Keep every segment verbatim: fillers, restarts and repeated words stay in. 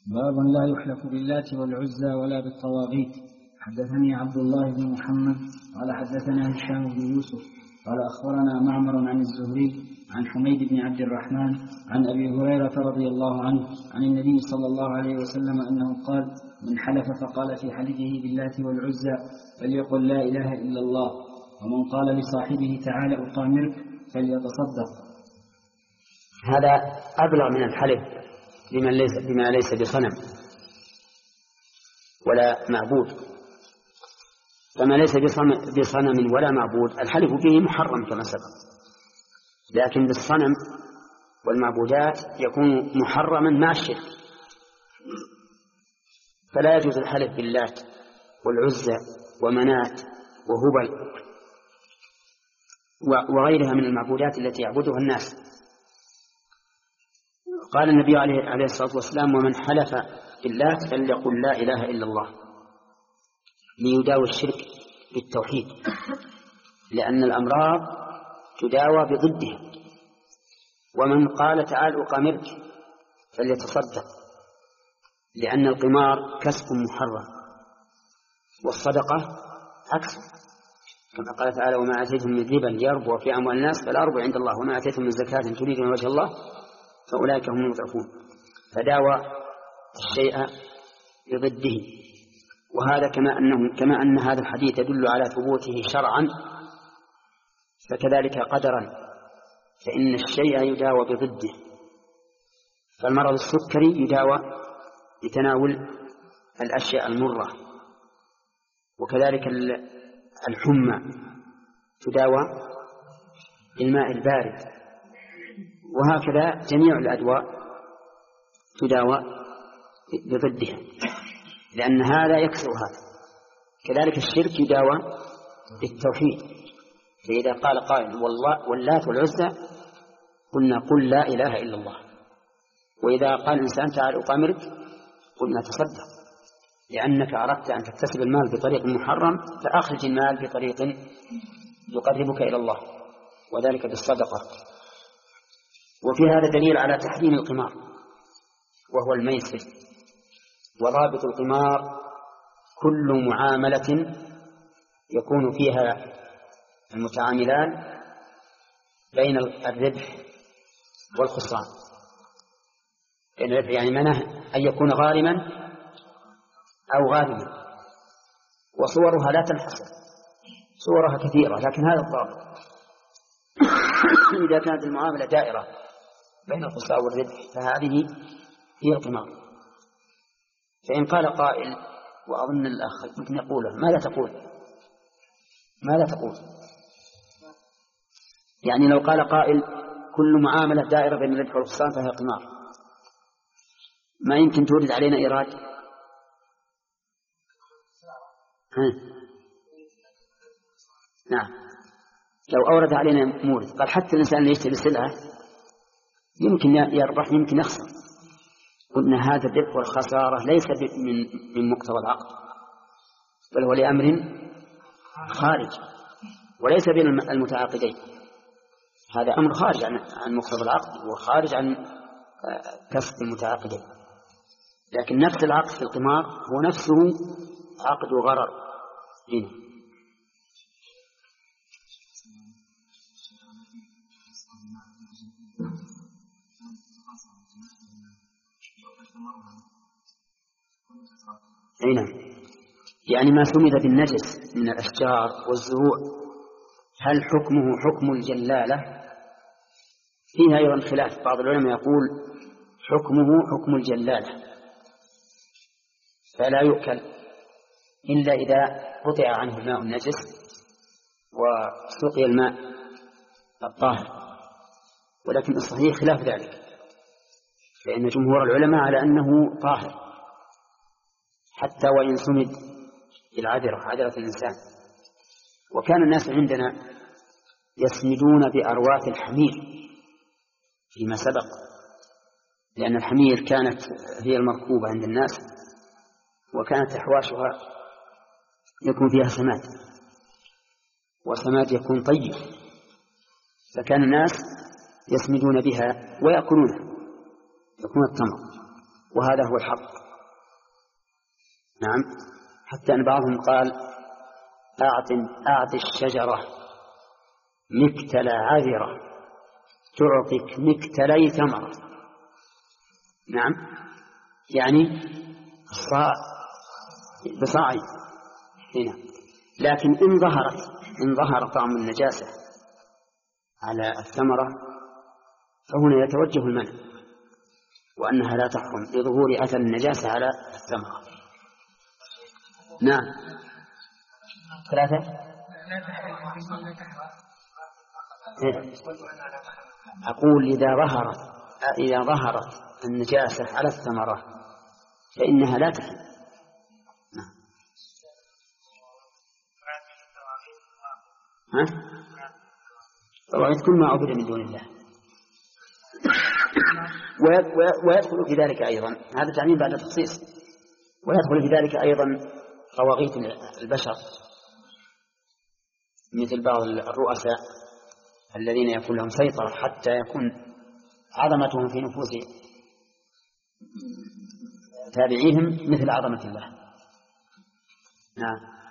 باب لا يحلف باللات والعزى ولا بالطواغيت. حدثني عبد الله بن محمد قال حدثنا هشام بن يوسف قال أخبرنا معمر عن الزهري عن حميد بن عبد الرحمن عن أبي هريرة رضي الله عنه عن النبي صلى الله عليه وسلم أنه قال: من حلف فقال في حلفه باللات والعزى فليقل لا إله إلا الله، ومن قال لصاحبه تعالى أطامرك فليتصدق. هذا أبلغ من الحلف بما ليس, بما ليس بصنم ولا معبود. فما ليس بصنم ولا معبود الحلف به محرم كما سبق، لكن بالصنم والمعبودات يكون محرما مع الشرك. فلا يجوز الحلف باللات والعزى ومنات وهبل وغيرها من المعبودات التي يعبدها الناس. قال النبي عليه الصلاة والسلام: ومن حلف باللات فليقل لا إله إلا الله، ليداوي الشرك بالتوحيد، لأن الأمراض تداوى بضدها. ومن قال تعال أقامرك فليتصدق، لأن القمار كسب محرم والصدقة عكس، كما قال تعالى: وما آتيتم من ربا ليربو في أموال الناس فالأربو عند الله، وما آتيتم من زكاة تريدون وجه الله فأولئك هم المضعفون. فداوى الشيء بضده. وهذا كما أنه كما أن هذا الحديث يدل على ثبوته شرعا، فكذلك قدرا، فإن الشيء يداوى بضده. فالمرض السكري يداوى بتناول الأشياء المرة، وكذلك الحمى تداوى بالماء البارد، وهكذا جميع الأدواء تداوى بضدها، لأن هذا يكسر هذا. كذلك الشرك يداوى بالتوحيد. فإذا قال قائل والله واللات والعزى قلنا قل لا إله إلا الله. وإذا قال الإنسان تعال أقامرك قلنا تصدق، لأنك أردت أن تكتسب المال بطريق محرم، فأخرج المال بطريق يقربك إلى الله، وذلك بالصدقة. وفي هذا دليل على تحريم القمار وهو الميسر. وضابط القمار كل معاملة يكون فيها المتعاملان بين الربح والخسران. بين الربح يعني منه أن يكون غارما أو غانما، وصورها لا تنحصر، صورها كثيرة، لكن هذا الضابط. إذا كانت المعاملة دائرة بين الخسارة والربح فهذه هي القمار. فإن قال قائل، وأظن الأخ ممكن يقوله: ماذا تقول؟ ماذا تقول؟ يعني لو قال قائل كل معاملة دائرة بين الربح والخسارة فهي قمار، ما يمكن تورد علينا إيراد؟ ها؟ نعم، لو أورد علينا مورد قال حتى الإنسان اللي يشتري سلعة يمكن يربح يمكن يخسر، قلنا هذا الربح والخسارة ليس من من مقتضى العقد، بل هو لأمر خارج وليس بين المتعاقدين. هذا أمر خارج عن عن مقتضى العقد وخارج عن كسب المتعاقدين. لكن نفس العقد في القمار هو نفسه عقد غرر هنا. نعم، يعني ما سمد بالنجس من الأشجار والزروع هل حكمه حكم الجلالة؟ فيها أيضا خلاف. بعض العلماء يقول حكمه حكم الجلالة، فلا يؤكل إلا إذا قطع عنه الماء النجس وسقي الماء الطاهر. ولكن الصحيح خلاف ذلك، فإن جمهور العلماء على أنه طاهر حتى وإن سمد بالعذرة، عذرة الإنسان. وكان الناس عندنا يسمدون بأرواث الحمير فيما سبق، لأن الحمير كانت هي المركوبة عند الناس، وكانت أحواشها يكون فيها سماد، وسماد يكون طيب، فكان الناس يسمدون بها ويأكلونها، يكون التمر. وهذا هو الحق. نعم، حتى أن بعضهم قال أعط أعط الشجرة مكتل عذرة تعطيك مكتلي ثمرة. نعم، يعني صاع بصاعي هنا. لكن إن ظهرت إن ظهر طعم النجاسة على الثمرة فهنا يتوجه المنع وأنها لا تحرم لظهور أثر النجاسة على الثمرة. نعم. ثلاثة. أقول إذا ظهرت إذا ظهرت النجاسة على الثمرة فإنها لا تحرم. نعم. ها؟ طبعا كل ما عبد من دون الله. ويدخل في ذلك أيضا، هذا تعميم بعد التخصيص، ويدخل في ذلك أيضا طواغيت البشر مثل بعض الرؤساء الذين يكون لهم سيطرة حتى يكون عظمتهم في نفوس تابعيهم مثل عظمة الله. نعم.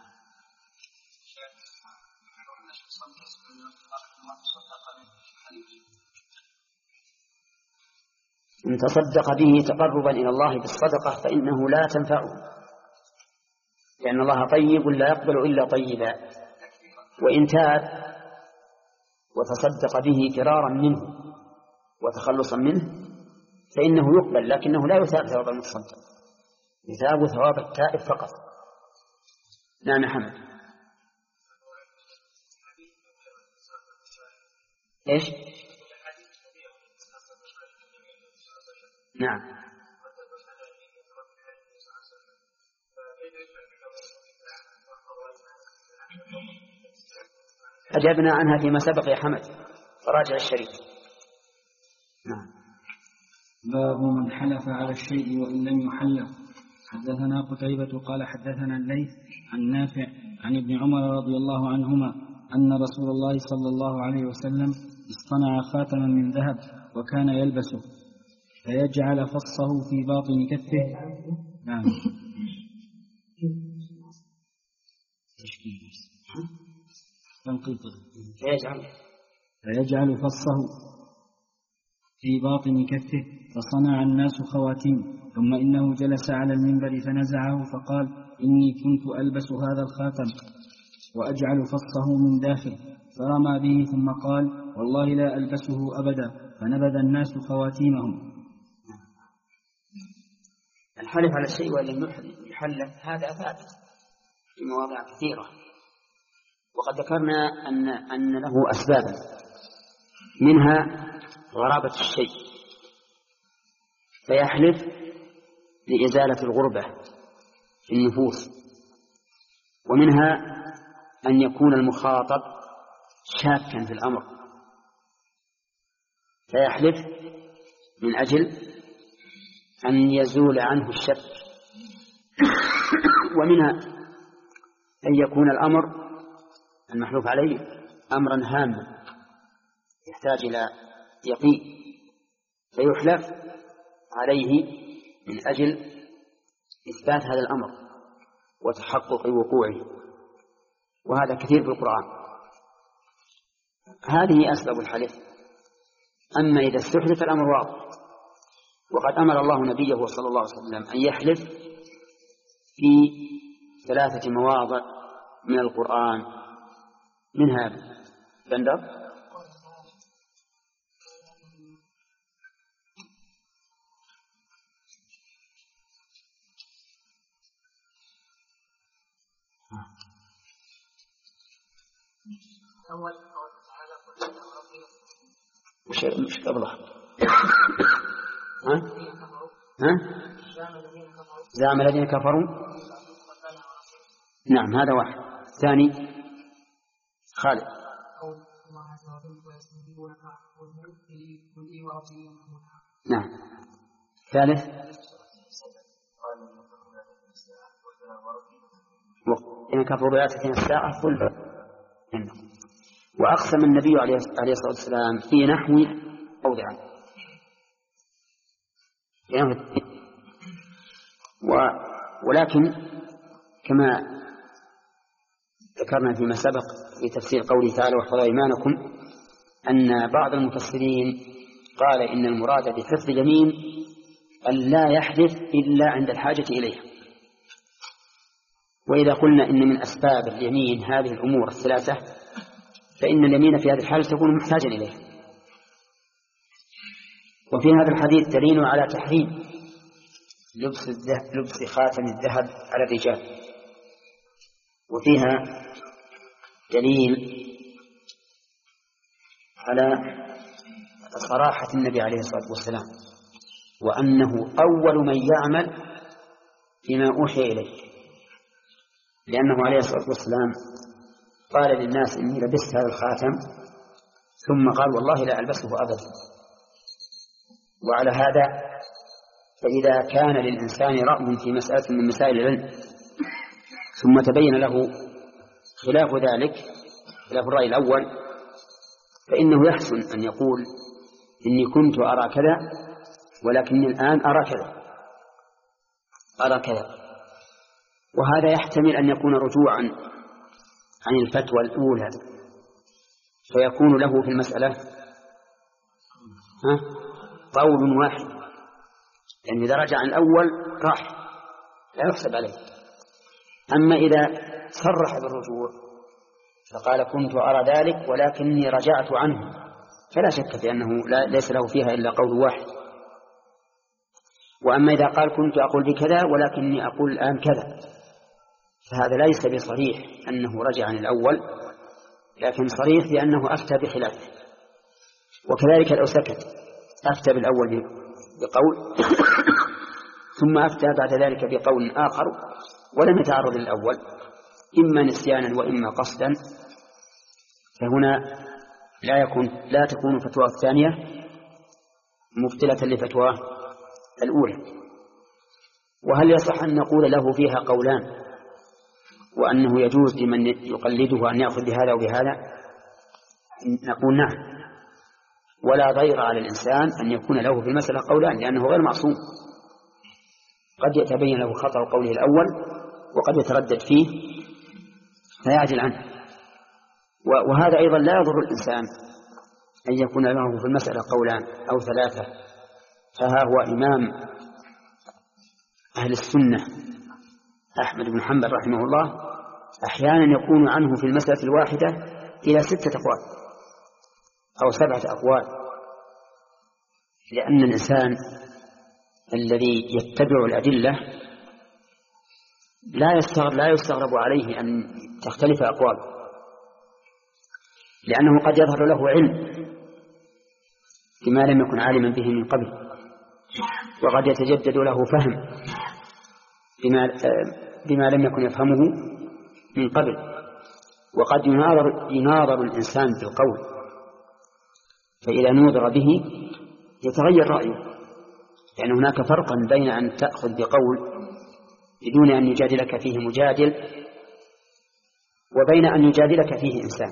إن تصدق به تقربا إلى الله بالصدقة فإنه لا تنفعه، لأن الله طيب لا يقبل إلا طيبا. وإن تاب وتصدق به فرارا منه وتخلصا منه فإنه يقبل، لكنه لا يثاب ثواب المتصدق، يثاب ثواب التائب فقط. نعم يا حمد. إيش؟ نعم. أجبنا عنها فيما سبق يا حمد، فراجع الشريف. نعم. باب من حلف على الشيء وإن لم يحلف. حدثنا قتيبة قال حدثنا الليث عن نافع عن ابن عمر رضي الله عنهما أن رسول الله صلى الله عليه وسلم اصطنع خاتما من ذهب وكان يلبسه فيجعل فصه في باطن كفه. نعم. فيجعل فيجعل فصه في باطن كفه فصنع الناس خواتيم. ثم إنه جلس على المنبر فنزعه فقال إني كنت ألبس هذا الخاتم وأجعل فصه من داخل، فرمى به ثم قال والله لا ألبسه أبدا، فنبذ الناس خواتيمهم. الحلف على الشيء وإن لم يحلف هذا ثابت في مواضع كثيرة، وقد ذكرنا أن أن له أسبابا، منها غرابة الشيء فيحلف لإزالة الغربة في النفوس، ومنها أن يكون المخاطب شاكا في الأمر فيحلف من أجل أن يزول عنه الشك، ومنها أن يكون الأمر المحلوف عليه أمرا هاما يحتاج إلى يقين فيحلف عليه من أجل إثبات هذا الأمر وتحقق وقوعه، وهذا كثير في القرآن. هذه أسباب الحلف. أما إذا استحلف الأمر واضح، وقد أمر الله نبيه صلى الله عليه وسلم أن يحلف في ثلاثة مواضع من القرآن، منها بندر مش مش قبله. ها ها زعم الذين كفروا. نعم هذا واحد. ثاني خالد. نعم. ثالث إن كفروا بآياتنا الساعة قل إنهم. وأقسم النبي عليه الصلاة والسلام في نحو أوضعا، ولكن كما ذكرنا فيما سبق في تفسير قوله تعالى واحفظوا أيمانكم أن بعض المفسرين قال إن المراد بحفظ اليمين أن لا يحدث إلا عند الحاجة إليه. وإذا قلنا إن من أسباب اليمين هذه الأمور الثلاثة فإن اليمين في هذه الحالة تكون محتاجا إليه. وفي هذا الحديث دليل على تحريم لبس, لبس خاتم الذهب على الرجال، وفيها دليل على صراحة النبي عليه الصلاة والسلام وأنه أول من يعمل فيما أوحي إليه، لأنه عليه الصلاة والسلام قال للناس إني لبست هذا الخاتم ثم قال والله لا ألبسه أبدا. وعلى هذا فإذا كان للإنسان رأي في مسألة من مسائل العلم ثم تبين له خلاف ذلك خلاف الرأي الأول فإنه يحسن أن يقول إني كنت أرى كذا ولكني الآن أرى كذا أرى كذا. وهذا يحتمل أن يكون رجوعا عن الفتوى الأولى فيكون له في المسألة ها قول واحد، لأن إذا رجع عن الأول راح لا يحسب عليه. أما إذا صرح بالرجوع فقال كنت أرى ذلك ولكني رجعت عنه فلا شك في أنه لا ليس له فيها إلا قول واحد. وأما إذا قال كنت أقول بكذا ولكني أقول الآن كذا فهذا ليس بصريح أنه رجع عن الأول، لكن صريح بأنه أفتى بخلافه. وكذلك لو سكت أفتى بالأول بقول ثم أفتى بعد ذلك بقول آخر ولم يتعرض للأول إما نسيانا وإما قصدا، فهنا لا يكون لا تكون فتوى الثانية مبطلة لفتوى الأولى. وهل يصح أن نقول له فيها قولان وأنه يجوز لمن يقلده أن يأخذ بهذا وبهذا؟ نقول نعم، ولا ضير على الإنسان أن يكون له في المسألة قولان لأنه غير معصوم، قد يتبين له خطأ قوله الأول وقد يتردد فيه فيعجل عنه. وهذا أيضا لا يضر الإنسان أن يكون له في المسألة قولان أو ثلاثة. فها هو إمام أهل السنة أحمد بن حنبل رحمه الله أحيانا يكون عنه في المسألة الواحدة إلى ستة أقوال أو سبعة أقوال، لأن الإنسان الذي يتبع الأدلة لا يستغرب, لا يستغرب عليه أن تختلف أقواله، لأنه قد يظهر له علم بما لم يكن عالما به من قبل، وقد يتجدد له فهم بما, بما لم يكن يفهمه من قبل، وقد يناظر, يناظر الإنسان بالقول فإذا نوظر به يتغير رأيه، لأن هناك فرقا بين أن تأخذ بقول بدون أن يجادلك فيه مجادل وبين أن يجادلك فيه إنسان.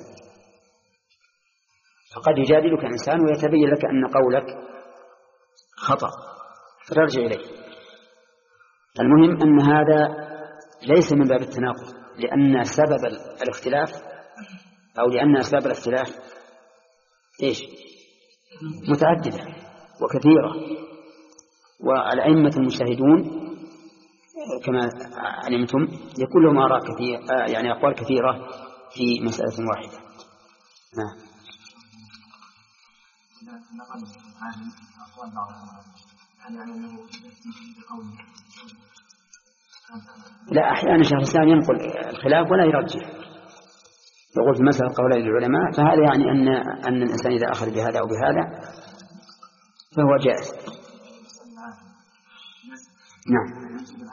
فقد يجادلك إنسان ويتبين لك أن قولك خطأ فترجع إليه. المهم أن هذا ليس من باب التناقض، لأن سبب الاختلاف أو لأن أسباب الاختلاف إيش متعددة وكثيرة، والأئمة المجتهدون كما علمتم يكون لهم آراء كثيرة يعني أقوال كثيرة في مسألة واحدة. نعم. لا، أحيانا شيخ الإسلام ينقل الخلاف ولا يرجح، يقول في مسألة قول العلماء، فهذا يعني أن أن الإنسان إذا أخذ بهذا أو بهذا فهو جائز. نعم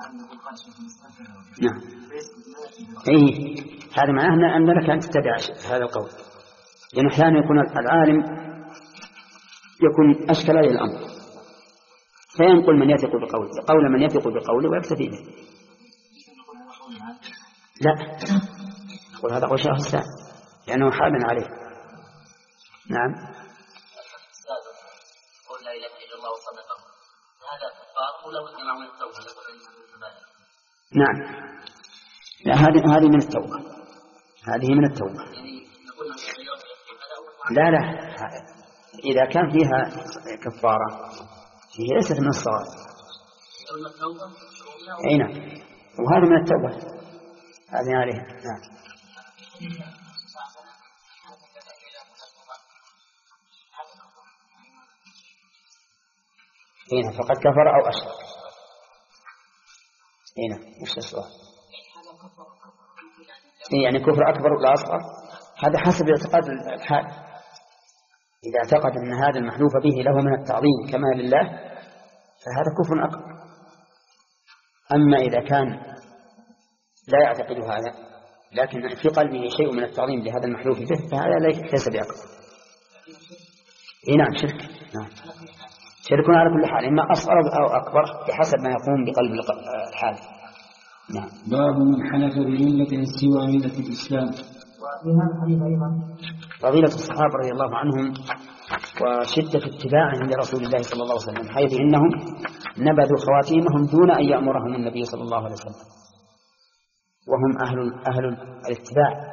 نعم أي هذا معناه أن لك أن تتبع هذا القول، لأن يعني أحيانا يكون العالم يكون أشكل عليه الأمر فينقل من يثق بقوله قول من يثق بقوله ويكتفي به. لا، يقول هذا قول شيخ الإسلام لأنه حال عليه. نعم. قول لا إله إلا الله وصدقه نعم. لا هذه هذه من التوبة، هذه من التوبة. لا لا إذا كان فيها كفارة هي ليست من الصغائر. أي نعم، وهذا من التوبة هذه عليها. نعم. هنا فقد كفر أو أشرك. هنا مش السؤال يعني كفر أكبر ولا أصغر، هذا حسب اعتقاد الحال. إذا اعتقد أن هذا المحلوف به له من التعظيم كما لله فهذا كفر أكبر. أما إذا كان لا يعتقد هذا لكن في قلبه شيء من التعظيم لهذا المحلوف به فهذا ليس بأكبر. نعم شرك. نعم شرك على كل حال، إما أصغر أو أكبر بحسب ما يقوم بقلب الحال. نعم. باب من حلف بملة سوى ملة الإسلام. فضيلة الصحابة رضي الله عنهم وشدة اتباعهم لرسول الله صلى الله عليه وسلم، حيث إنهم نبذوا خواتيمهم دون أن يأمرهم النبي صلى الله عليه وسلم، وهم أهل أهل الاتباع.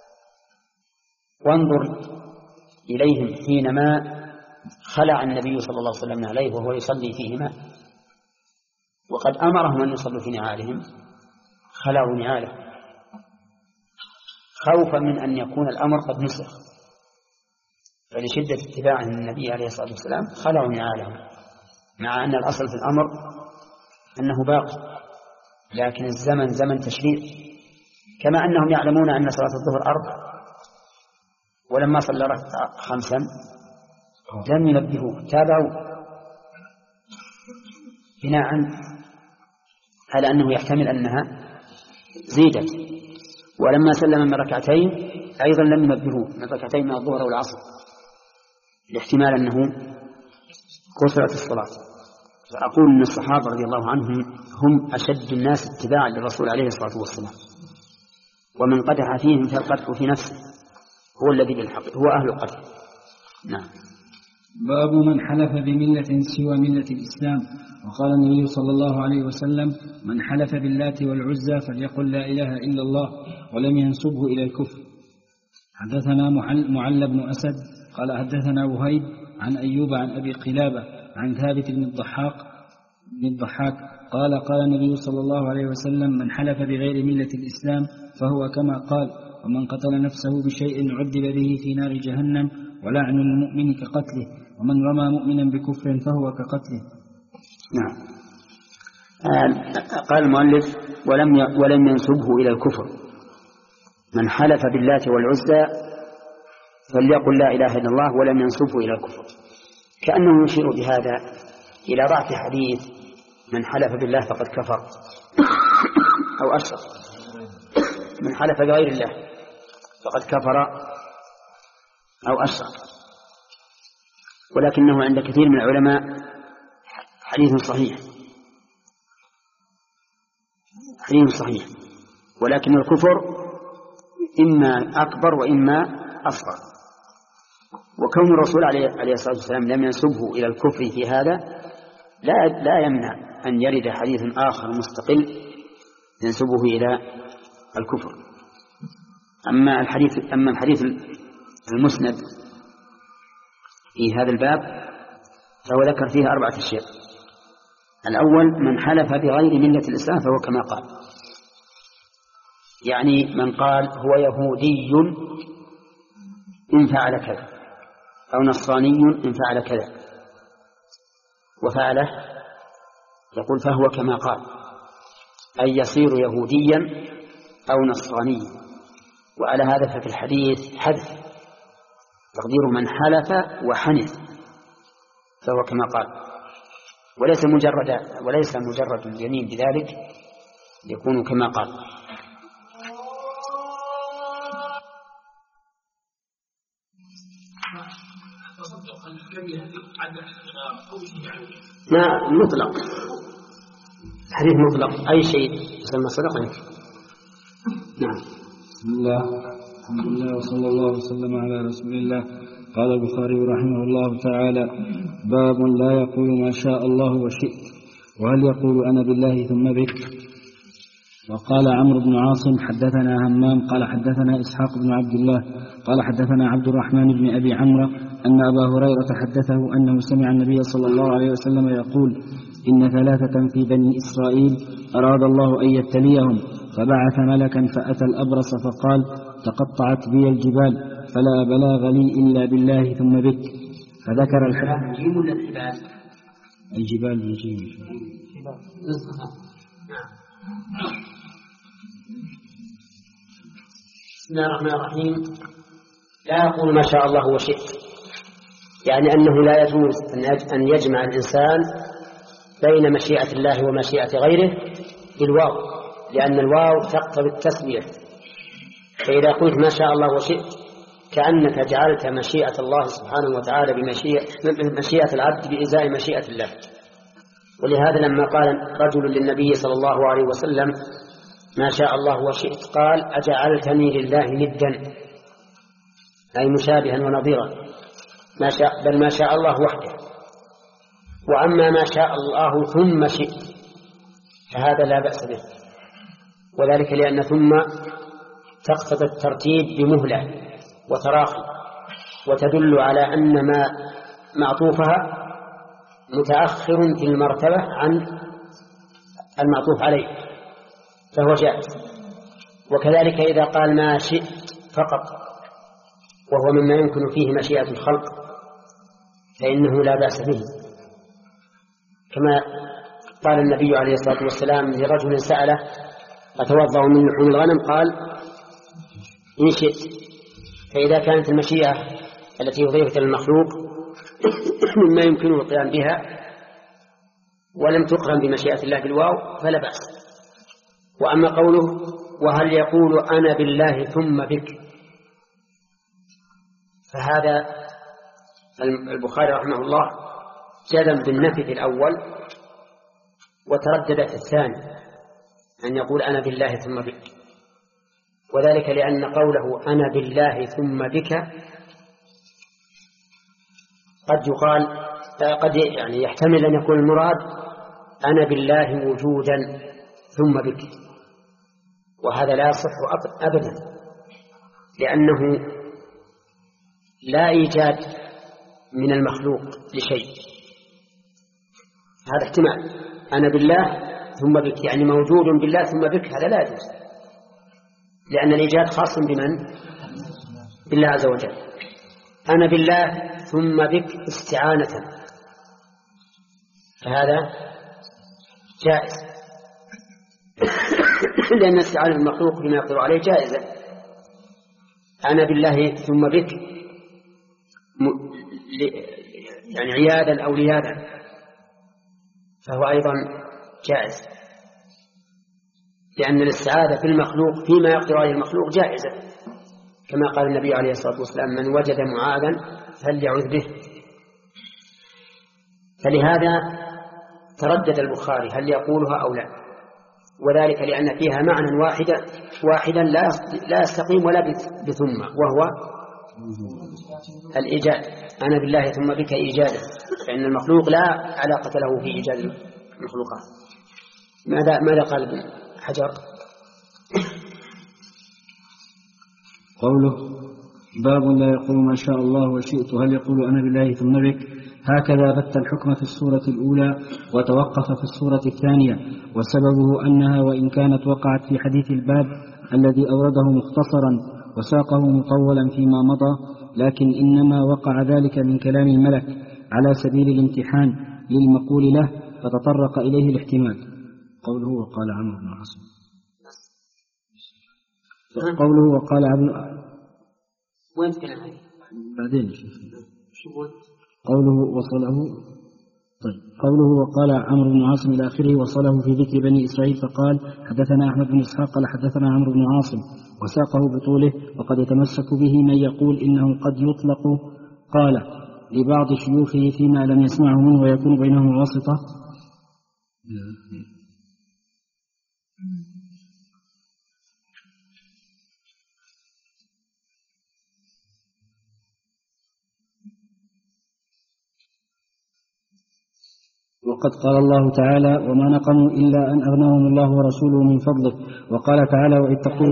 وانظر إليهم حينما خلع النبي صلى الله عليه وسلم عليه وهو يصلي فيهما، وقد أمرهم أن يصلوا في نعالهم، خلعوا نعاله خوفا من أن يكون الأمر قد نسخ، فلشدة اتباعهم النبي عليه الصلاة والسلام خلعوا نعالهم، مع أن الأصل في الأمر أنه باقي، لكن الزمن زمن تشريع. كما أنهم يعلمون أن صلاة الظهر أربع، ولما صلى ركعة خمسا لم ينبهوه، تابعوا بناء على أنه يحتمل أنها زيدت. ولما سلم من ركعتين أيضا لم ينبهوه من ركعتين من الظهر والعصر، لاحتمال أنه قصرت الصلاة. فأقول أن الصحابة رضي الله عنهم هم أشد الناس اتباعا للرسول عليه الصلاة والسلام، ومن قدح فيهم فالقدح في نفسه هو الذي بالحق هو أهل القدح. نعم. باب من حلف بملة سوى ملة الإسلام. وقال النبي صلى الله عليه وسلم: من حلف باللات والعزى فليقل لا إله إلا الله ولم ينسبه إلى الكفر. حدثنا معل بن أسد قال حدثنا وهيب عن أيوب عن أبي قلابة عن ثابت بن الضحاك بن الضحاك قال قال النبي صلى الله عليه وسلم: من حلف بغير ملة الإسلام فهو كما قال، ومن قتل نفسه بشيء عذب به في نار جهنم، ولعن المؤمن كقتله، ومن رمى مؤمنا بكفر فهو كقتله. نعم. قال المؤلف: ولم ولم ينسبه إلى الكفر. من حلف باللات والعزى فليقل لا إله إلا الله ولم ينسبه إلى الكفر، كأنه يشير بهذا إلى ضعف حديث من حلف بالله فقد كفر أو أشرك. من حلف بغير الله فقد كفر أو أشرك، ولكنه عند كثير من العلماء حديث صحيح، حديث صحيح، ولكن الكفر إما أكبر وإما أصغر. وكون الرسول عليه الصلاة والسلام لم ينسبه إلى الكفر في هذا لا لا يمنع أن يرد حديث آخر مستقل ينسبه إلى الكفر. أما الحديث أما الحديث المسند في هذا الباب فهو ذكر فيه أربعة أشياء. الأول: من حلف بغير ملة الإسلام فهو كما قال، يعني من قال هو يهودي إن فعل كذا، أو نصراني إن فعل كذا وفعله، يقول فهو كما قال، أي يصير يهوديا أو نصرانيا. وعلى هذا ففي الحديث حذف، تقدير من حلف وحنث فهو كما قال، وليس مجرد وليس مجرد اليمين بذلك، يكون كما قال. لا مطلق، حديث مطلق، أي شيء يسمى صدقة. نعم. بسم الله، الحمد لله، وصلى الله وسلم على رسول الله. قال البخاري رحمه الله تعالى: باب لا يقول ما شاء الله وشئت، وهل يقول أنا بالله ثم بك. وقال عمرو بن عاصم: حدثنا همام قال حدثنا إسحاق بن عبد الله قال حدثنا عبد الرحمن بن أبي عمرو أن أبا هريرة حدثه أنه سمع النبي صلى الله عليه وسلم يقول: إن ثلاثة في بني إسرائيل أراد الله أن يبتليهم، فبعث ملكا فأتى الأبرص فقال: تقطعت بي الجبال فلا بلاغ لي إلا بالله ثم بك. فذكر الحديث. الجيم ولا الجبال؟ الجبال الجيم. بسم الله الرحمن الرحيم. لا يقول ما شاء الله وشئت، يعني أنه لا يجوز أن يجمع الإنسان بين مشيئة الله ومشيئة غيره بالواو، لأن الواو تقتضي التسوية. فإذا قلت ما شاء الله وشئت كأنك جعلت مشيئة الله سبحانه وتعالى بمشيئة العبد بإزاء مشيئة الله. ولهذا لما قال رجل للنبي صلى الله عليه وسلم: ما شاء الله وشئت، قال: أجعلتني لله ندا، أي مشابها ونظيرا، ما شاء بل ما شاء الله وحده. وأما ما شاء الله ثم شئت فهذا لا بأس به، وذلك لأن ثم تقتضي الترتيب بمهلة وتراخي، وتدل على أن ما معطوفها متأخر في المرتبة عن المعطوف عليه، فهو جائز. وكذلك إذا قال ما شئت فقط وهو مما يمكن فيه مشيئة الخلق فإنه لا بأس به، كما قال النبي عليه الصلاة والسلام لرجل سأله: أتوضأ من لحوم الغنم؟ قال: إن شئت. فإذا كانت المشيئة التي أضيفت للمخلوق مما يمكنه القيام بها ولم تقرن بمشيئة الله بالواو فلا بأس. وأما قوله: وهل يقول أنا بالله ثم بك، فهذا البخاري رحمه الله جزم بالنفي في الأول وتردد في الثاني أن يقول أنا بالله ثم بك، وذلك لأن قوله أنا بالله ثم بك قد يقال قد يعني يحتمل أن يكون المراد أنا بالله وجودا ثم بك، وهذا لا يصح أبدا، لأنه لا إيجاد من المخلوق لشيء. هذا احتمال أنا بالله ثم بك يعني موجود بالله ثم بك، هذا لا يجوز، لأن الإيجاد خاص بمن؟ بالله عز وجل. أنا بالله ثم بك استعانة، فهذا جائز لأن استعانة المخلوق بما يقدر عليه جائزة. أنا بالله ثم بك يعني عيادا أو ليادا فهو أيضا جائز، لأن الاستعاذة في المخلوق فيما يقدر عليه المخلوق جائزة، كما قال النبي عليه الصلاة والسلام: من وجد معاذا فليعوذ به. فلهذا تردد البخاري هل يقولها أو لا، وذلك لأن فيها معنى واحدا واحدا لا يستقيم ولا بثم، وهو الإيجاد. أنا بالله ثم بك إيجادا، فإن المخلوق لا علاقة له في إيجاد المخلوقات. ماذا ماذا قال ابن حجر؟ قوله: باب لا يقول ما شاء الله وشئت، هل يقول أنا بالله ثم بك. هكذا بت الحكم في السورة الأولى وتوقف في السورة الثانية، وسببه أنها وإن كانت وقعت في حديث الباب الذي أورده مختصرا وساقه مطولا فيما مضى، لكن إنما وقع ذلك من كلام الملك على سبيل الامتحان للمقول له فتطرق إليه الاحتمال. قوله وقال عمرو بن عاصم. قوله وقال عمرو وين تكلم بعدين قوله وصله. طيب قوله وقال عمرو بن عاصم إلى آخره وصله في ذكر بني إسرائيل فقال: حدثنا أحمد بن إسحاق قال حدثنا عمرو بن عاصم، وساقه بطوله. وقد يتمسك به من يقول إنه قد يطلق قال لبعض شيوخه فيما لم يسمعه منه ويكون بينهم واسطة. وقد قال الله تعالى وما نقموا إلا أن أغناهم الله ورسوله من فضله. وقال تعالى وإذ تقول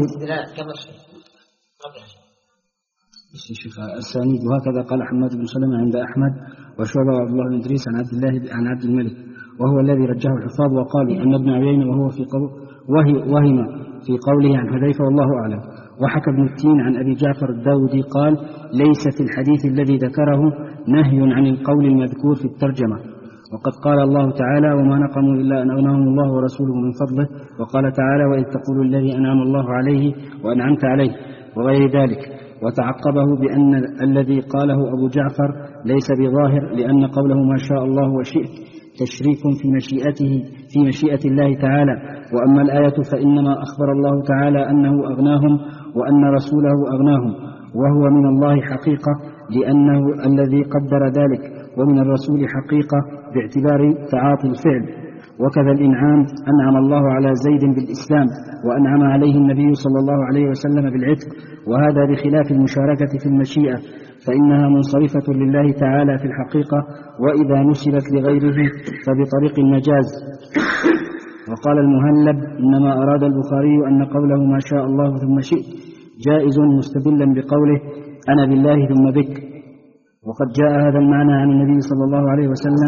الشيخ السانيد. وهكذا قال حماد بن سلمة عند أحمد وشعبة وعبد الله بن إدريس عن عبد الله عن عبد الملك، وهو الذي رجحه الحفاظ، وقالوا أن ابن عيينة وهو في قول وهي وهم في قوله عن حذيفة والله أعلم. وحكى ابن التين عن أبي جعفر الداودي قال ليس في الحديث الذي ذكره نهي عن القول المذكور في الترجمة. وقد قال الله تعالى وما نقموا إلا أن أغناهم الله ورسوله من فضله. وقال تعالى وإذ تقول الذي أنعم الله عليه وأنعمت عليه وغير ذلك. وتعقبه بأن الذي قاله أبو جعفر ليس بظاهر، لأن قوله ما شاء الله وشئت تشريك في مشيئته في مشيئة الله تعالى. وأما الآية فإنما أخبر الله تعالى أنه أغناهم وأن رسوله أغناهم، وهو من الله حقيقة لأنه الذي قدر ذلك، ومن الرسول حقيقة باعتبار تعاطي الفعل. وكذا الإنعام أنعم الله على زيد بالإسلام، وأنعم عليه النبي صلى الله عليه وسلم بالعتق، وهذا بخلاف المشاركة في المشيئة فإنها منصرفة لله تعالى في الحقيقة، وإذا نسبت لغيره فبطريق المجاز. وقال المهلب إنما أراد البخاري أن قوله ما شاء الله ثم شئت جائز مستدلا بقوله أنا بالله ثم بك. وقد جاء هذا المعنى عن النبي صلى الله عليه وسلم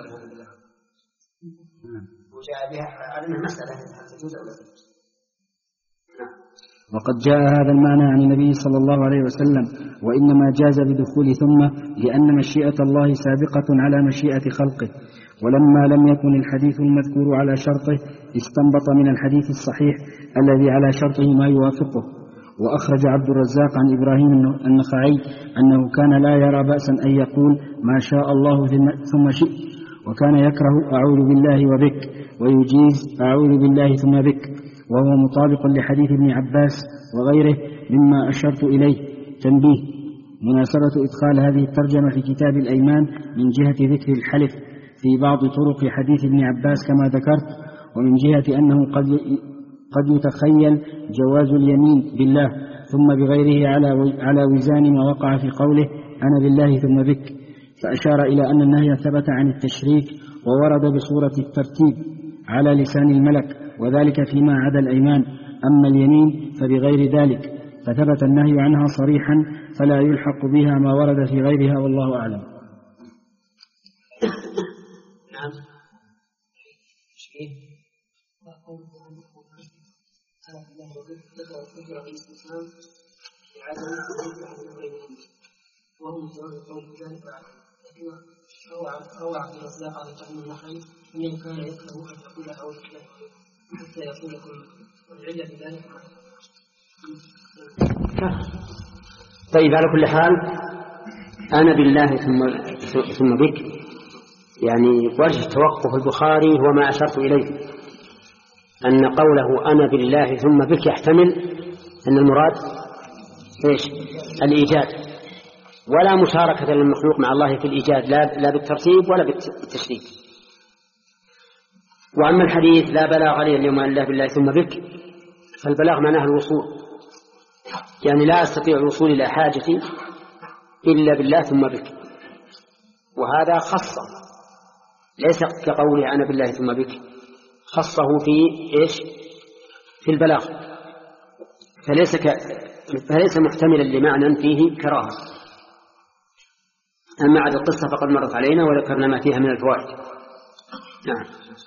وقد جاء هذا المعنى عن النبي صلى الله عليه وسلم وإنما جاز بدخول ثم لأن مشيئة الله سابقة على مشيئة خلقه. ولما لم يكن الحديث المذكور على شرطه استنبط من الحديث الصحيح الذي على شرطه ما يوافقه. وأخرج عبد الرزاق عن إبراهيم النخعي أنه كان لا يرى بأسا أن يقول ما شاء الله ثم شئت، وكان يكره أعوذ بالله وبك، ويجيز أعوذ بالله ثم بك، وهو مطابق لحديث ابن عباس وغيره مما أشرت إليه. تنبيه: مناسبة إدخال هذه الترجمة في كتاب الأيمان من جهة ذكر الحلف في بعض طرق حديث ابن عباس كما ذكرت، ومن جهة أنه قد قد يتخيل جواز اليمين بالله ثم بغيره على على وزان ما وقع في قوله أنا بالله ثم بك، فأشار إلى أن النهي ثبت عن التشريك وورد بصورة الترتيب على لسان الملك، وذلك فيما عدا الأيمان. أما اليمين فبغير ذلك، فثبت النهي عنها صريحا فلا يلحق بها ما ورد في غيرها، والله أعلم. نعم. وهم جواب القول بذلك لكن روى عبد الرزاق عن ابن النخعي انه كان يكره ان يقول اعوذ بالله حتى يقول والعله بذلك. طيب، على كل حال انا بالله ثم ثم بك، يعني وجه توقف البخاري هو ما اشرت اليه، ان قوله انا بالله ثم بك يحتمل ان المراد ايش؟ الايجاد، ولا مشاركة للمخلوق مع الله في الإيجاد، لا, لا بالترتيب ولا بالتشريك. وأما الحديث لا بلاغ عليه اليوم إلا بالله ثم بك، فالبلاغ معناه الوصول، يعني لا أستطيع الوصول إلى حاجتي إلا بالله ثم بك، وهذا خصه ليس كقوله أنا بالله ثم بك، خصه في إيش؟ في البلاغ، فليس, ك... فليس محتملا لمعنى فيه كراهة. أما عاد القصة فقد مرت علينا وذكرنا ما فيها من الفوائد. نعم.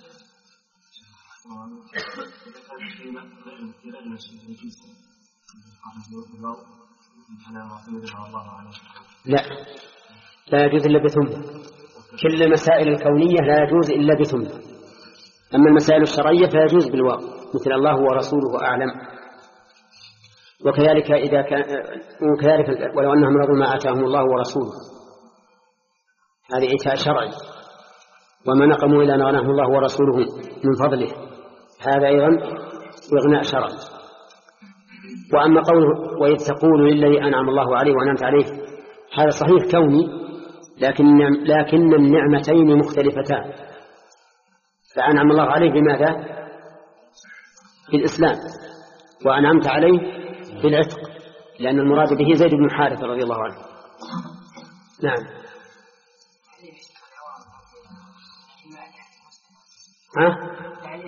لا لا يجوز إلا بثم. كل المسائل الكونية لا يجوز إلا بثم، أما المسائل الشرعية فيجوز بالواو، مثل الله ورسوله أعلم. وكذلك إذا كان وكذلك ولو أنهم رضوا ما آتاهم الله ورسوله، هذه عتاء شرعي. وما نقموا إلا أن أغناهم الله ورسوله من فضله، هذا أيضا إغناء شرعي. وأما قوله وإذ تقول للذي أنعم الله عليه وأنعمت عليه، هذا صحيح كوني، لكن لكن النعمتين مختلفتان. فأنعم الله عليه بماذا؟ بالإسلام، وأنعمت عليه بالعتق، لأن المراد به زيد بن حارثة رضي الله عنه. نعم. ها؟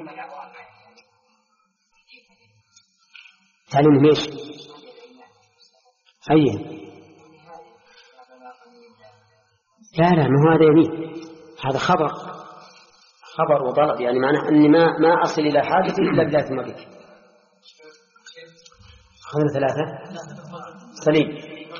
تعليم ليش؟ أيه؟ لا لا ما هو هذا يمين، هذا خبر خبر وطلب، يعني معناه أني ما ما أصل إلى حاجة إلا بذات المريك. خذنا ثلاثة سليم.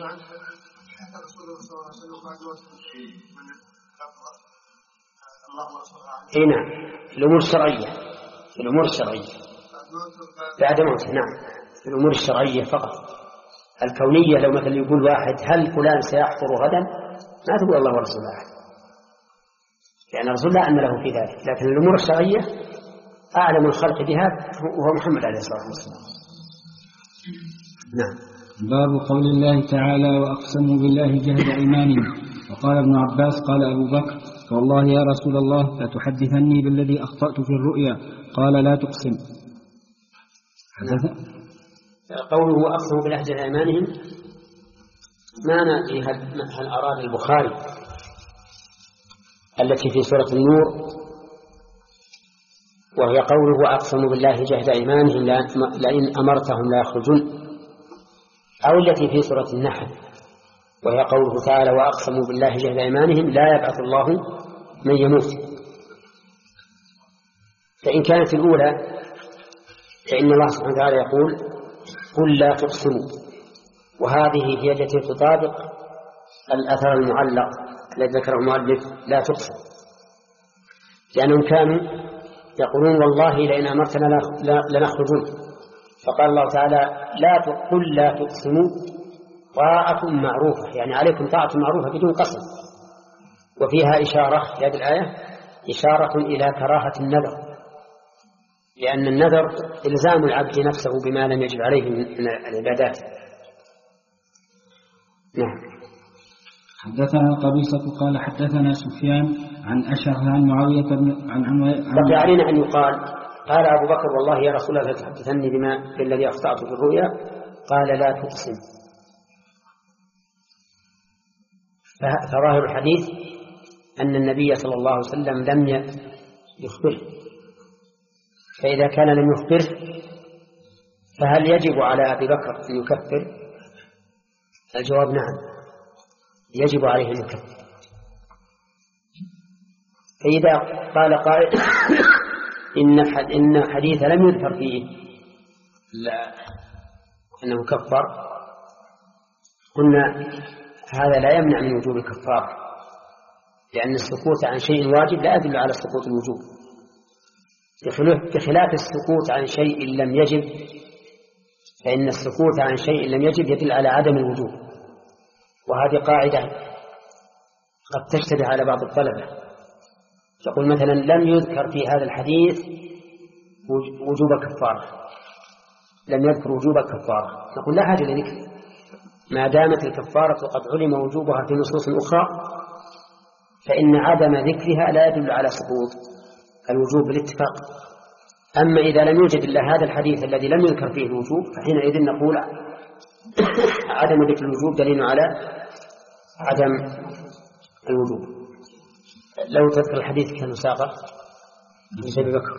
اي نعم الأمور الشرعية، الأمور الشرعية بعد موته. نعم الأمور الشرعية فقط. الكونية لو مثلا يقول واحد هل فلان سيحضر غدا، ما تقول الله ورسوله أحد، يعني رسول الله أن له في ذلك. لكن الأمور الشرعية أعلم الخلق بها وهو محمد عليه الصلاة والسلام. نعم. باب قول الله تعالى وأقسموا بالله جهد أيمانهم. وقال ابن عباس قال أبو بكر والله يا رسول الله لا تحدثني بالذي أخطأت في الرؤيا، قال لا تقسم. قوله وأقسموا بالله جهد أيمانهم معنى هل أراد البخاري التي في سورة النور وهي قوله وأقسموا بالله جهد أيمانهم لئن أمرتهم لا يخرجون، أو التي في سورة النحل وهي قوله تعالى وأقسموا بالله جهد أيمانهم لا يبعث الله من يموت. فإن كانت الأولى فإن الله سبحانه وتعالى يقول قل لا تقسموا، وهذه هي التي تطابق الأثر المعلق الذي ذكره المؤلف لا تقسم، لأنهم كانوا يقولون والله لئن أمرتنا لنخرجون، فقال الله تعالى لا تقل لا تقسموا طاعة معروفة، يعني عليكم طاعة معروفة بدون قسم. وفيها إشارة في هذه الآية إشارة إلى كراهة النذر، لأن النذر إلزام العبد نفسه بما لم يجب عليه من العبادات. نعم. حدثنا قبيصة قال حدثنا سفيان عن أشعث عن معاوية بن عن عن بقي علينا أن يقال قال أبو بكر والله يا رسول الله لا تحدثني بما بالذي أخطأت في الرؤيا، قال لا تقسم. فظاهر الحديث أن النبي صلى الله عليه وسلم لم يخبره، فإذا كان لم يخبره فهل يجب على أبي بكر أن يكفر؟ الجواب نعم يجب عليه أن يكفر. فإذا قال قائل إن إن حديث لم يذكر فيه لا أنه كفر، قلنا هذا لا يمنع من وجوب الكفار، لأن السكوت عن شيء واجب لا يدل على سقوط الوجوب، بخلاف السكوت عن شيء لم يجب، فإن السكوت عن شيء لم يجب يدل على عدم الوجوب. وهذه قاعدة قد تشتبه على بعض الطلبة، يقول مثلا لم يذكر في هذا الحديث وجوب كفارة، لم يذكر وجوب كفارة، نقول لا حاجة لذكر ما دامت الكفارة قد علم وجوبها في نصوص أخرى، فإن عدم ذكرها لا يدل على سقوط الوجوب بالاتفاق. أما إذا لم يوجد إلا هذا الحديث الذي لم يذكر فيه الوجوب فحينئذ نقول عدم ذكر الوجوب دليل على عدم الوجوب. لو تذكر الحديث كان ساقه لأبي بكر.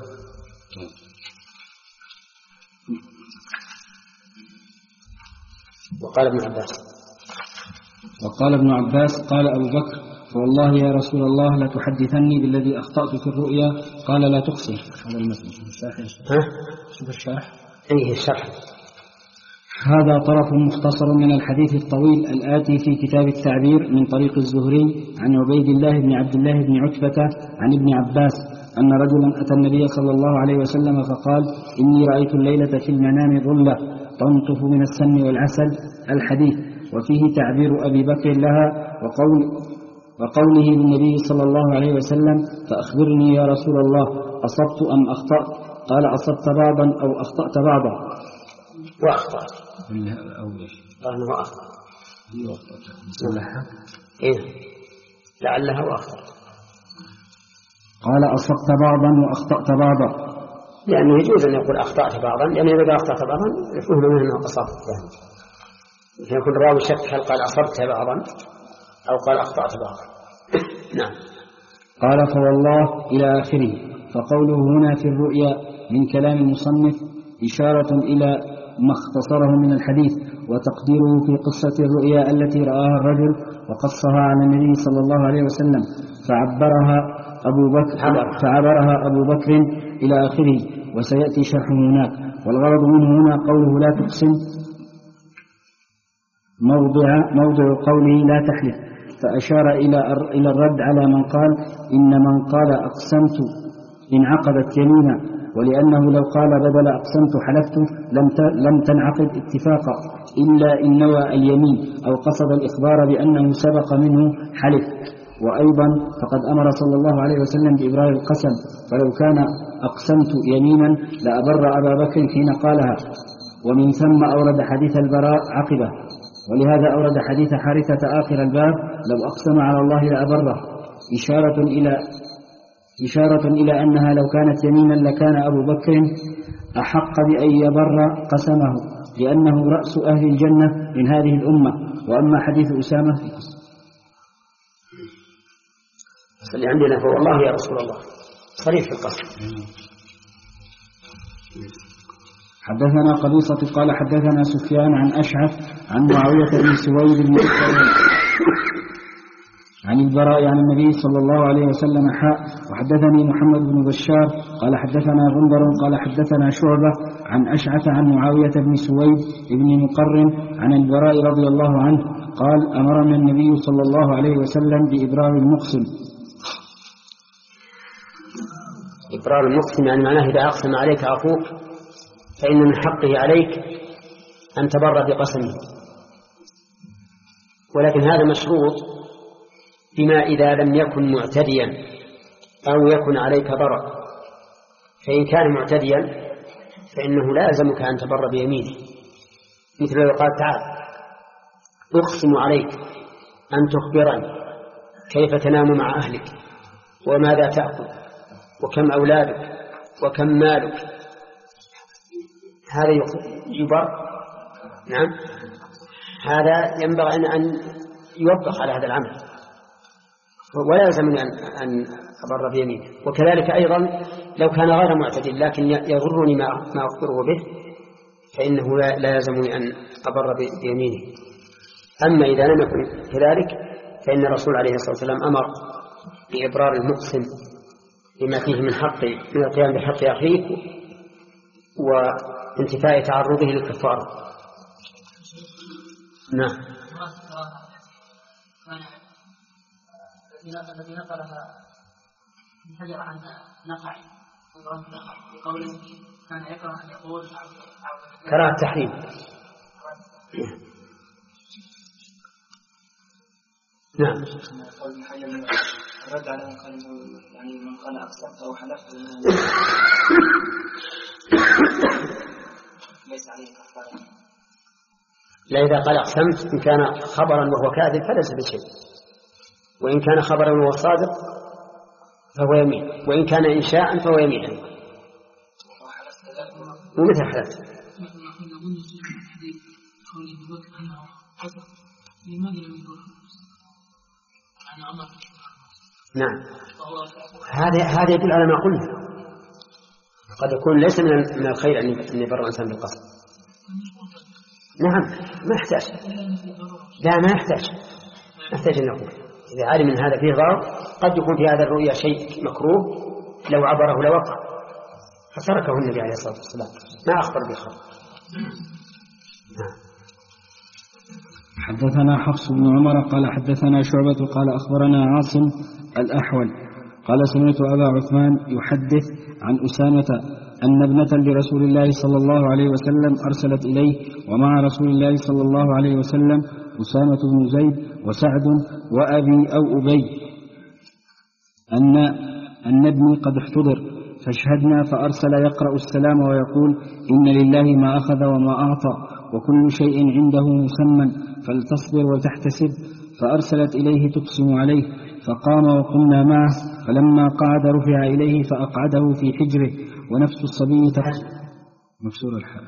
وقال ابن عباس وقال ابن عباس قال أبو بكر فوالله يا رسول الله لا تحدثني بالذي أخطأت في الرؤيا، قال لا تقسم. هذا المثل شوف الشرح. ها؟ شوف الشرح. أيه الشرح. هذا طرف مختصر من الحديث الطويل الآتي في كتاب التعبير من طريق الزهري عن عبيد الله بن عبد الله بن عتبة عن ابن عباس أن رجلا أتى النبي صلى الله عليه وسلم فقال إني رأيت الليلة في المنام ظلة تنطف من السم والعسل الحديث، وفيه تعبير أبي بكر لها وقول وقوله للنبي صلى الله عليه وسلم فأخبرني يا رسول الله أصبت أم أخطأت؟ قال أصبت بعضا أو أخطأت بعضا. وأخطأت أو إيش؟ قال أنه أخطأت. إيه لعلها وأخطأت. قال أصبت بعضا وأخطأت بعضا، لأنه يجوز أن يقول أخطأت بعضا، لأنه إذا أخطأت بعضا يفهم منه أنه أصبت، يعني يكون الراوي شك هل قال أصبت بعضا أو قال أخطأت بعضا. نعم. قال فوالله إلى آخره. فقوله هنا في الرؤيا من كلام المصنف إشارة إلى ما اختصره من الحديث، وتقديره في قصة الرؤيا التي رآها الرجل وقصها على النبي صلى الله عليه وسلم فعبرها أبو بكر, فعبرها أبو بكر إلى آخره، وسيأتي شرحه هناك. والغرض منه هنا قوله لا تقسم موضع, موضع قوله لا تحلف، فأشار إلى إلى الرد على من قال إن من قال أقسمت انعقدت يمينا، ولأنه لو قال بدل أقسمت حلفت لم لم تنعقد اتفاقا إلا إن نوى اليمين أو قصد الإخبار بأنه سبق منه حلف. وأيضا فقد أمر صلى الله عليه وسلم بإبرار القسم، فلو كان أقسمت يمينا لأبر أبا بكر حين قالها. ومن ثم أورد حديث البراء عقبه، ولهذا أورد حديث حارثة آخر الباب لو أقسم على الله لأبره، إشارة إلى إشارة إلى أنها لو كانت يمينا لكان أبو بكر أحق بأن يبر قسمه، لأنه رأس أهل الجنة من هذه الأمة. وأما حديث أسامة اللي عندنا فوالله يا رسول الله صريح في القسم. حدثنا قبيصة قال حدثنا سفيان عن أشعث عن معاوية بن سويد بن عن البراء عن النبي صلى الله عليه وسلم حاء. وحدثني محمد بن بشار قال حدثنا غندر قال حدثنا شعبة عن أشعث عن معاوية بن سويد بن مقرن عن البراء رضي الله عنه قال أمرنا النبي صلى الله عليه وسلم بإبرار المقسم. إبرار المقسم يعني معناه إذا أقسم عليك أخوك فإن من حقه عليك أن تبر بقسمه، ولكن هذا مشروط بما إذا لم يكن معتديا أو يكن عليك ضرر. فإن كان معتديا فإنه لا يلزمك أن تبر بيمينه، مثل لو قال تعال أقسم عليك أن تخبرني كيف تنام مع أهلك وماذا تأكل وكم أولادك وكم مالك، هذا يبر. نعم، هذا ينبغي أن يوبخ على هذا العمل ولا يلزمني أن أبر بيمينه. وكذلك أيضا لو كان غير معتدل لكن يغرني ما أخبره به فإنه لا يلزمني أن أبر بيمينه. أما إذا لم يكن كذلك فإن الرسول عليه الصلاة والسلام أمر بإبرار المقسم لما فيه من حق من القيام بحق أخيه وانتفاء تعرضه للكفارة. نعم. الذي نقلها من حجر عن نقع بقوله كان يكره أن يقول كراهة التحريم. نعم. الرد على من قال يعني من قال أقسمت أو حلفت ليس عليه كفارة. لا، إذا قال أقسمت إن كان خبرا وهو كاذب فليس بشيء، وإن كان خبرا وهو صادق فهو يمين، وإن كان إنشاء فهو يمين أيضا. ومثل حلفت نعم، هذا هذا يدل على ما قلنا. قد يكون ليس من الخير أن يبرر الإنسان بالقصد. نعم، ما يحتاج، لا ما يحتاج يحتاج أن يقول إذا علم من هذا فيه ضرر. قد يكون في هذا الرؤيا شيء مكروه لو عبره لوقع فتركه النبي عليه الصلاة والسلام، ما أخبر بالخبر. حدثنا حفص بن عمر قال حدثنا شعبة قال أخبرنا عاصم الأحول قال سمعت أبا عثمان يحدث عن أسامة أن ابنة لرسول الله صلى الله عليه وسلم أرسلت إليه ومع رسول الله صلى الله عليه وسلم أسامة بن زيد وسعد وأبي أو أبي أن أن ابني قد احتضر فاشهدنا، فأرسل يقرأ السلام ويقول إن لله ما أخذ وما أعطى وكل شيء عنده مسمى فلتصبر وتحتسب. فأرسلت إليه تقسم عليه فقام وقمنا معه، فلما قعد رفع إليه فأقعده في حجره ونفس الصبي مكسور الحال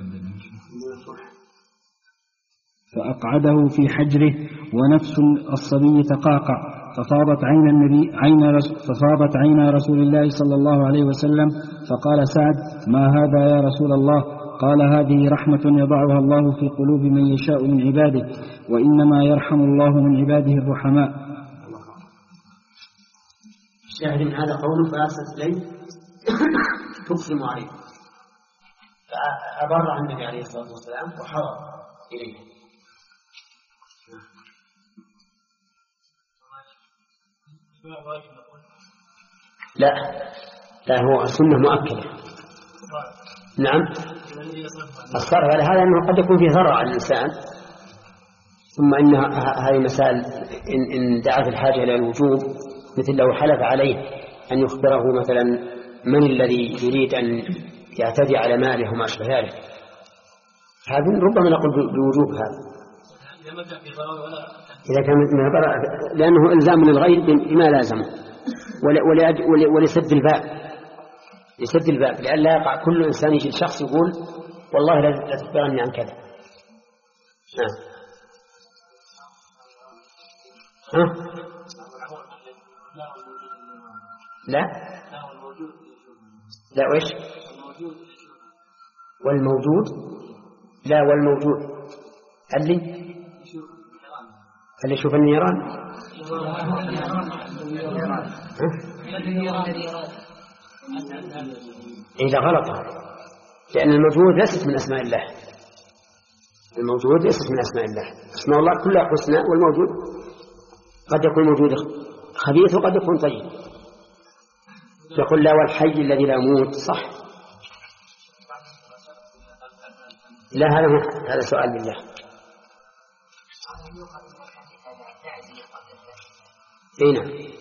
فأقعده في حجره ونفس الصبي تقاقع ففاضت عين النبي عين رسول ففاضت عين رسول الله صلى الله عليه وسلم، فقال سعد: ما هذا يا رسول الله؟ قال: هذه رحمة يضعها الله في قلوب من يشاء من عباده، وإنما يرحم الله من عباده الرحماء. الشاهد من هذا قوله: فأرسلت إليه تقسم عليه، فأبر عن النبي عليه الصلاة والسلام وحضر إليه. لا لا هو السنة مؤكدة. نعم، الصرف على هذا أنه قد يكون فيه ضرر على الإنسان، ثم إن هذه مسائل إن, إن دعت الحاجة إلى الوجوب، مثل لو حلف عليه أن يخبره مثلا من الذي يريد أن يعتدي على ماله وما أشبه ذلك، هذا ربما نقول بوجوب هذا إذا كان من الضرر، لأنه إلزام من الغير بما لازمه، ولسد الباب يسد الباب لأن لا يقع كل إنسان يجي الشخص يقول: والله لا تخبرني عن كذا. نعم. ها؟ لا لا وإيش؟ والموجود لا والموجود اللي اللي يشوف النيران. إذا غلط، لأن الموجود ليست من أسماء الله، الموجود ليست من أسماء الله، اسماء الله كلها حسنى، والموجود قد يكون موجود خبيث وقد يكون طيب. يقول: لا والحي الذي لا يموت، صح؟ لا، هذا هذا سؤال لله. هنا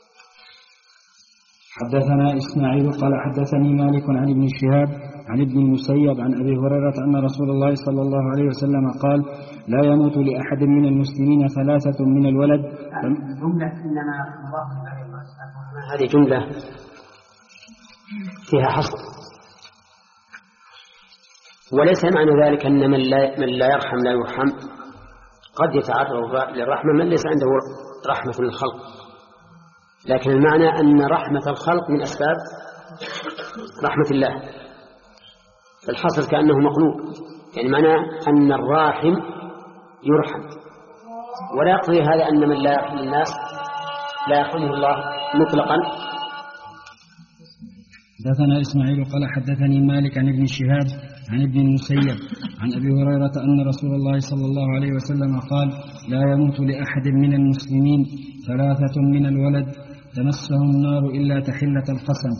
حدثنا إسماعيل قال حدثني مالك عن ابن شهاب عن ابن المسيب عن أبي هريرة أن رسول الله صلى الله عليه وسلم قال: لا يموت لأحد من المسلمين ثلاثة من الولد. جملة إنما هذه جملة فيها حصر، وليس معنى ذلك أن من لا, من لا يرحم لا يرحم. قد يتعرض للرحمة من ليس عنده رحمة للخلق، لكن المعنى أن رحمة الخلق من أسباب رحمة الله، فالحصر كأنه مقلوب، يعني معنى أن الراحم يرحم، ولا يقضي هذا أن من لا يرحم الناس لا يرحمه الله مطلقا. حدثنا إسماعيل قال حدثني مالك عن ابن شهاب عن ابن المسيب عن أبي هريرة أن رسول الله صلى الله عليه وسلم قال: لا يموت لأحد من المسلمين ثلاثة من الولد تمسهم النار إلا تحلة القسم.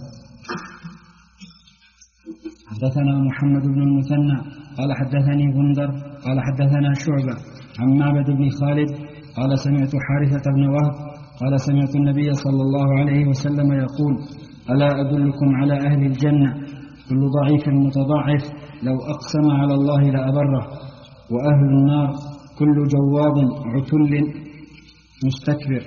حدثنا محمد بن المثنى قال حدثني غندر قال حدثنا شعبة عن معبد بن خالد قال: سمعت حارثة بن وهب قال: سمعت النبي صلى الله عليه وسلم يقول: ألا أدلكم على أهل الجنة كل ضعيف متضاعف لو أقسم على الله لأبره، وأهل النار كل جواد عتل مستكبر.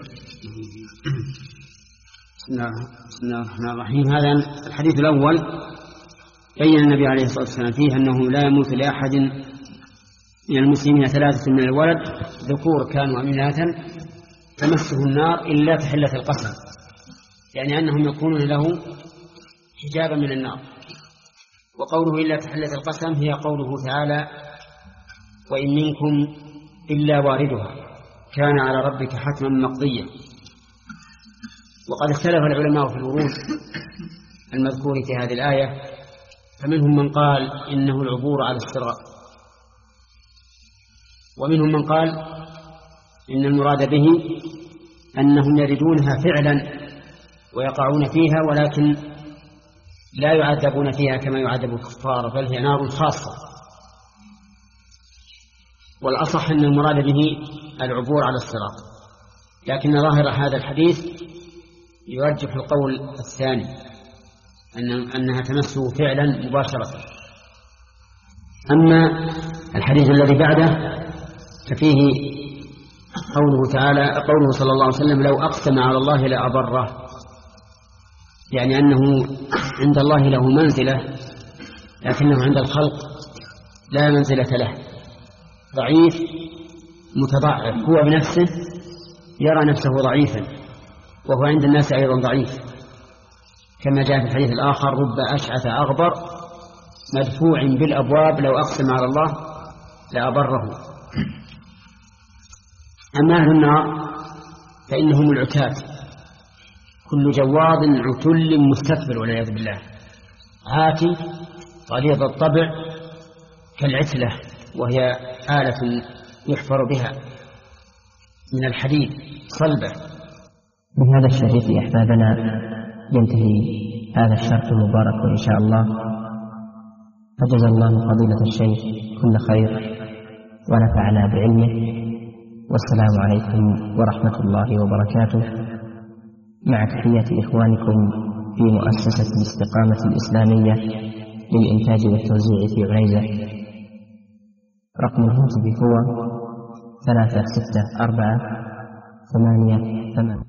بسم الله الرحمن الرحيم. هذا الحديث الأول بين النبي عليه الصلاة والسلام فيه أنه لا يموت لأحد من المسلمين ثلاثة من الولد ذكور كانوا أميناتا تمسه النار إلا تحلة القسم، يعني أنهم يكونون له حجابا من النار. وقوله إلا تحلة القسم هي قوله تعالى: وإن منكم إلا واردها كان على ربك حتما مقضيا. وقد اختلف العلماء في الورود المذكور في هذه الآية، فمنهم من قال إنه العبور على الصراط، ومنهم من قال إن المراد به أنهم يردونها فعلا ويقعون فيها، ولكن لا يعذبون فيها كما يعذب الكفار، بل هي نار خاصة. والأصح أن المراد به العبور على الصراط، لكن ظاهر هذا الحديث يرجح القول الثاني أن أنها تمسه فعلا مباشرة. أما الحديث الذي بعده ففيه قوله تعالى قوله صلى الله عليه وسلم: لو أقسم على الله لأبره، يعني أنه عند الله له منزلة لكنه عند الخلق لا منزلة له، ضعيف متضعف، هو بنفسه يرى نفسه ضعيفا وهو عند الناس أيضا ضعيف، كما جاء في الحديث الآخر: رب أشعث أغبر مدفوع بالأبواب لو أقسم على الله لأبره. أما أهل النار فإنهم العتاة، كل جواد عتل مستكبر والعياذ بالله، عاتي غليظ الطبع كالعتلة، وهي آلة يحفر بها من الحديد صلبة. بهذا الشريط يا أحبابنا ينتهي هذا الشرح المبارك إن شاء الله، فجزا الله فضيلة الشيخ كل خير ونفعنا بعلمه، والسلام عليكم ورحمة الله وبركاته، مع تحية إخوانكم في مؤسسة الاستقامة الإسلامية للإنتاج والتوزيع في عنيزة. رقم الهاتف هو ثلاثة ستة أربعة ثمانية ثمانية.